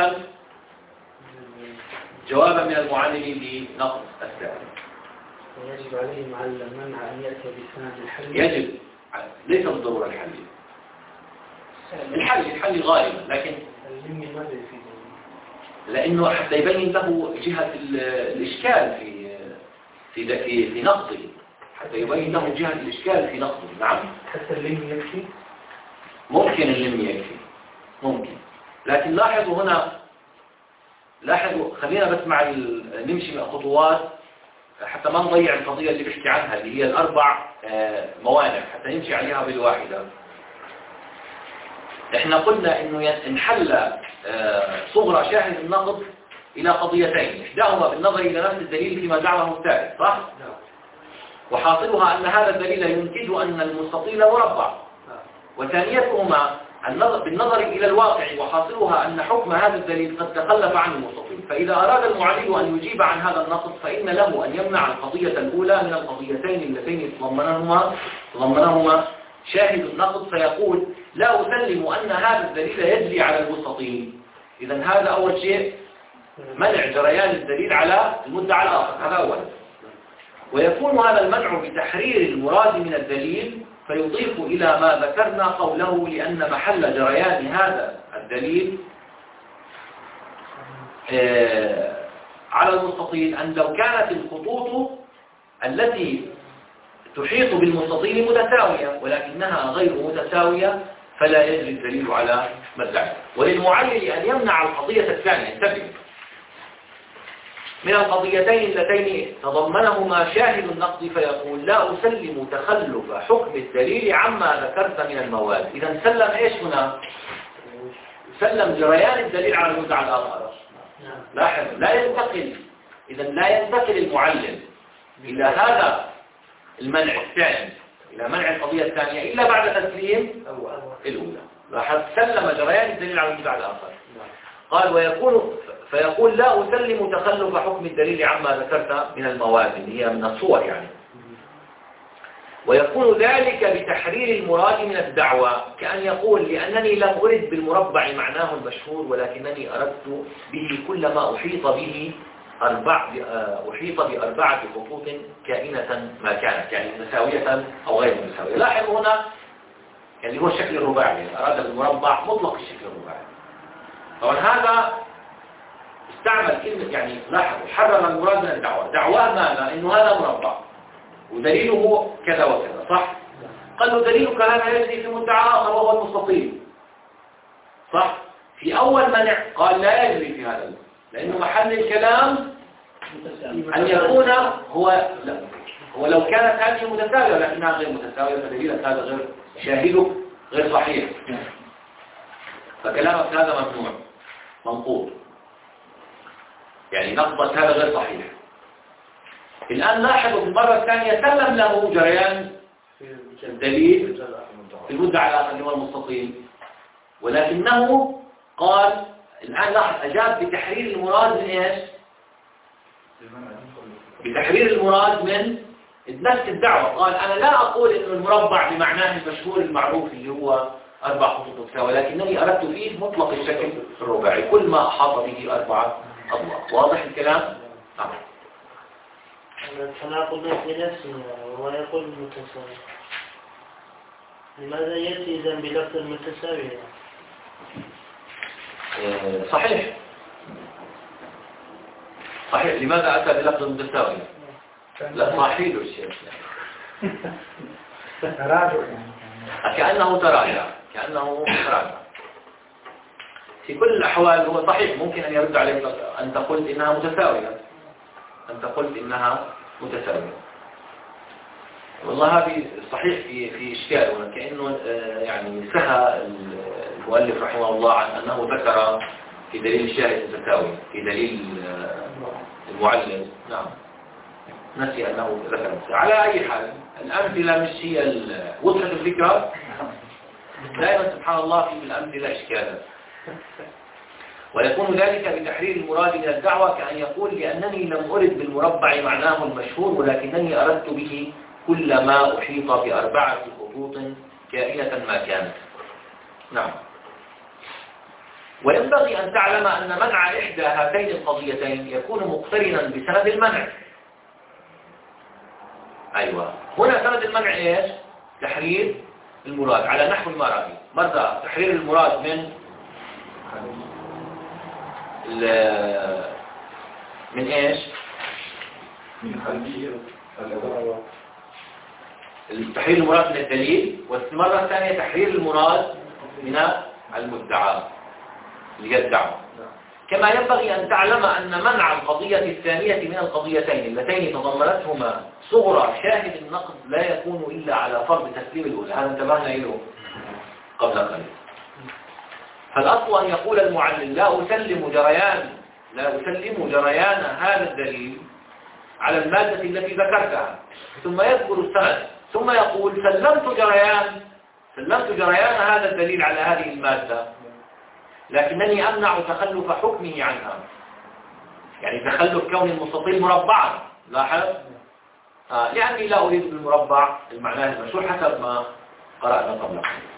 [SPEAKER 1] جوابا من المعلل بنقض السائل.
[SPEAKER 4] ويجب عليه مع المنع أن يأتي بسند الحل.
[SPEAKER 1] يجب، ليس بالضرورة الحلي. الحل غالبا، لكن لأنه حتى يبين له جهة الإشكال في نقضه، حتى يبين له جهة الإشكال في نقضه. نعم،
[SPEAKER 4] حتى اللم يكفي.
[SPEAKER 1] ممكن اللم يكفي، ممكن، لكن لاحظوا هنا، خلينا بس نمشي مع خطوات حتى ما نضيع القضية اللي بحكي عنها، اللي هي الأربع موانع، حتى نمشي عليها بالواحدة. احنا قلنا انه انحل صغرى شاهد النقض الى قضيتين، احداهما بالنظر الى نفس الدليل فيما زعمه الثالث، صح؟ وحاصلها ان هذا الدليل ينتج ان المستطيل مربع، وثانيتهما بالنظر الى الواقع، وحاصلها ان حكم هذا الدليل قد تخلف عن المستطيل. فاذا اراد المعلل ان يجيب عن هذا النقض فان له ان يمنع القضية الاولى من القضيتين اللتين تضمنهما شاهد النقض، فيقول لا أسلم أن هذا الدليل يجري على المستطيل. إذن هذا أول شيء، منع جريان الدليل على المدعى الآخر، هذا أول. ويكون هذا المنع بتحرير المراد من الدليل، فيضيف إلى ما ذكرنا قوله لأن محل جريان هذا الدليل على المستطيل أن لو كانت الخطوط التي تحيط بالمستطيل متساوية ولكنها غير متساوية فلا يجري الدليل على مدعي. وللمعلل أن يمنع القضية الثانية، انتبه، من القضيتين اللتين تضمنهما شاهد النقض، فيقول لا أسلم تخلف حكم الدليل عما ذكرت من المواد. إذا سلم إيش هنا؟ سلم جريان الدليل على المدعى الآخر. لاحظ، لا ينتقل، إذا لا ينتقل المعلل إلى هذا المنع الثاني، إلى منع القضية الثانية إلا بعد تسليم الأولى. لاحظ، سلم جريان الدليل على المدعى الآخر. قال فيقول لا أسلم تخلف حكم الدليل عما ذكرت من المواد اللي هي من الصور يعني. ويكون ذلك بتحرير المراد من الدعوى، كأن يقول لأنني لم أرد بالمربع معناه المشهور ولكنني أردت به كل ما أحيط بأربعة خطوط كائنة ما كانت، يعني مساوية أو غير مساوية. لاحظ هنا يعني هو الشكل الرباعي، أراد بالمربع مطلق الشكل الرباعي. طبعا هذا استعمل كلمة، يعني لاحظوا، حرر المراد من الدعوة. دعواه ماذا؟ إنه هذا مربع ودليله كذا وكذا، صح؟ قال له دليلك هذا يجري في مدعى آخر وهو المستطيل، صح؟ في أول منع قال لا يجري في هذا، لأنه محل الكلام أن يكون هو لو كانت هذه متساوية لكنها غير متساوية فدليلك هذا غير شاهدك غير صحيح، فكلامك هذا ممنوع منقوض، يعني نقضك هذا غير صحيح. الآن لاحظوا في المرة الثانية سلم له جريان الدليل في المدعى الآخر اللي هو المستطيل، ولكنه قال الآن لاحظ أجاب بتحرير المراد من إيش؟ بتحرير المراد من نفس الدعوة. قال أنا لا أقول إنه المربع بمعناه المشهور المعروف اللي هو 4 خطوط متساوية، ولكنني أردت فيه مطلق الشكل الرباعي، كل ما أحاط به 4 أضلاع. واضح الكلام؟ نعم.
[SPEAKER 5] التناقض في نفسه وهو يقول المتساوي، لماذا يأتي إذن بلفظ المتساوي؟
[SPEAKER 1] صحيح، لماذا أتى بلفظ المتساوي؟ لا صحيح الشيء
[SPEAKER 4] تراجع،
[SPEAKER 1] كأنه تراجع في كل الأحوال. هو صحيح ممكن أن يرد عليك أنت قلت إنها متساوية، والله هذه صحيح في إشكال هنا، كأنه يعني سهى المؤلف رحمه الله عن أنه ذكر في دليل الشاهد المتساوي في دليل المعلم. نعم، نسي أنه ذكر المتساوي. على أي حال الأمثلة مش هي وضحت الفكرة. دائما سبحان الله في الأمثلة إشكالا. ويكون ذلك بتحرير المراد من الدعوة، كأن يقول لأنني لم أرد بالمربع معناه المشهور ولكنني أردت به كل ما أحيط ب4 خطوط كائنة ما كانت. نعم. وينبغي أن تعلم أن منع إحدى هاتين القضيتين يكون مقترنا بسند المنع. أيوة، هنا سند المنع إيش؟ تحرير المراد على نحو المراد. مرة تحرير المراد من من إيش؟
[SPEAKER 3] من خلفية
[SPEAKER 1] تحرير المراد من الدليل، والمرة الثانية تحرير المراد من المدعى اللي هي الدعوة. كما ينبغي أن تعلم أن منع القضية الثانية من القضيتين اللتين تضمنتهما صغرى شاهد النقد لا يكون إلا على فرض تسليم الأولى. هذا انتبهنا إليه قبل قليل. فالأصل أن يقول المعلل لا أسلم جريان هذا الدليل على المادة التي ذكرتها، ثم يذكر السند، ثم يقول سلمت جريان هذا الدليل على هذه المادة، لكنني أمنع تخلف حكمه عنها، يعني تخلف كون المستطيل مربعا. لاحظ لأني لا أريد بالمربع المعنى المشهور حسب ما قرأنا قبل.